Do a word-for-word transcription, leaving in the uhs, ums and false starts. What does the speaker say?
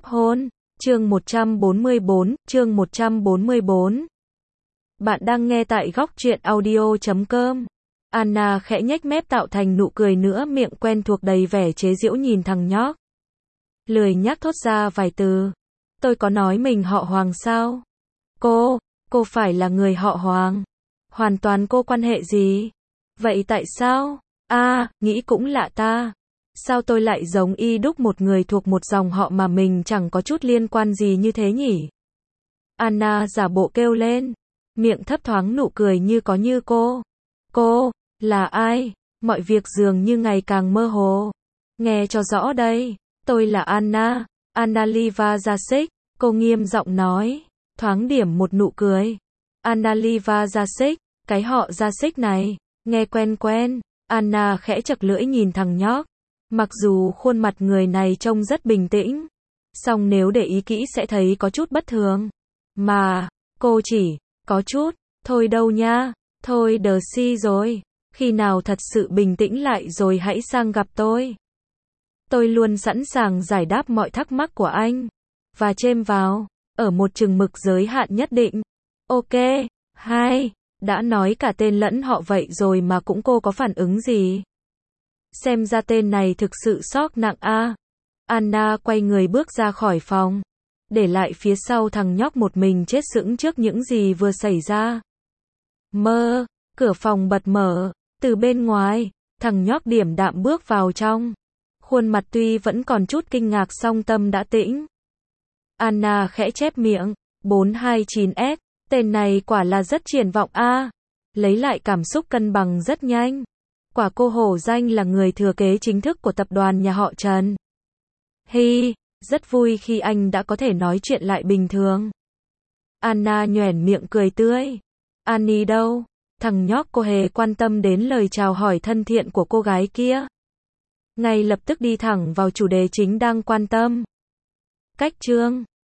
hôn, chương một trăm bốn mươi bốn, chương một trăm bốn mươi bốn. Bạn đang nghe tại góc truyện audio chấm com. Anna khẽ nhếch mép tạo thành nụ cười nữa, miệng quen thuộc đầy vẻ chế giễu nhìn thằng nhóc. Lười nhác thốt ra vài từ. Tôi có nói mình họ Hoàng sao? Cô, cô phải là người họ Hoàng. Hoàn toàn cô quan hệ gì? Vậy tại sao? À, nghĩ cũng lạ ta. Sao tôi lại giống y đúc một người thuộc một dòng họ mà mình chẳng có chút liên quan gì như thế nhỉ? Anna giả bộ kêu lên, miệng thấp thoáng nụ cười như có như cô. Cô, là ai? Mọi việc dường như ngày càng mơ hồ. Nghe cho rõ đây, tôi là Anna, Anna Liva Jasic, cô nghiêm giọng nói, thoáng điểm một nụ cười. Anna Liva Jasic, cái họ Jasic này, nghe quen quen. Anna khẽ chật lưỡi nhìn thằng nhóc. Mặc dù khuôn mặt người này trông rất bình tĩnh, song nếu để ý kỹ sẽ thấy có chút bất thường. Mà, cô chỉ, có chút, thôi đâu nha, thôi đờ si rồi, khi nào thật sự bình tĩnh lại rồi hãy sang gặp tôi. Tôi luôn sẵn sàng giải đáp mọi thắc mắc của anh, và chêm vào, ở một chừng mực giới hạn nhất định. Ok, hai, đã nói cả tên lẫn họ vậy rồi mà cũng cô có phản ứng gì? Xem ra tên này thực sự sốc nặng a. À. Anna quay người bước ra khỏi phòng, để lại phía sau thằng nhóc một mình chết sững trước những gì vừa xảy ra. Mơ, cửa phòng bật mở, từ bên ngoài, thằng nhóc điềm đạm bước vào trong. Khuôn mặt tuy vẫn còn chút kinh ngạc song tâm đã tĩnh. Anna khẽ chép miệng, bốn hai chín S, tên này quả là rất triển vọng a. À. Lấy lại cảm xúc cân bằng rất nhanh. Quả cô hổ danh là người thừa kế chính thức của tập đoàn nhà họ Trần. Hi, rất vui khi anh đã có thể nói chuyện lại bình thường. Anna nhoẻn miệng cười tươi. Annie đâu? Thằng nhóc cô hề quan tâm đến lời chào hỏi thân thiện của cô gái kia. Ngay lập tức đi thẳng vào chủ đề chính đang quan tâm. Cách chương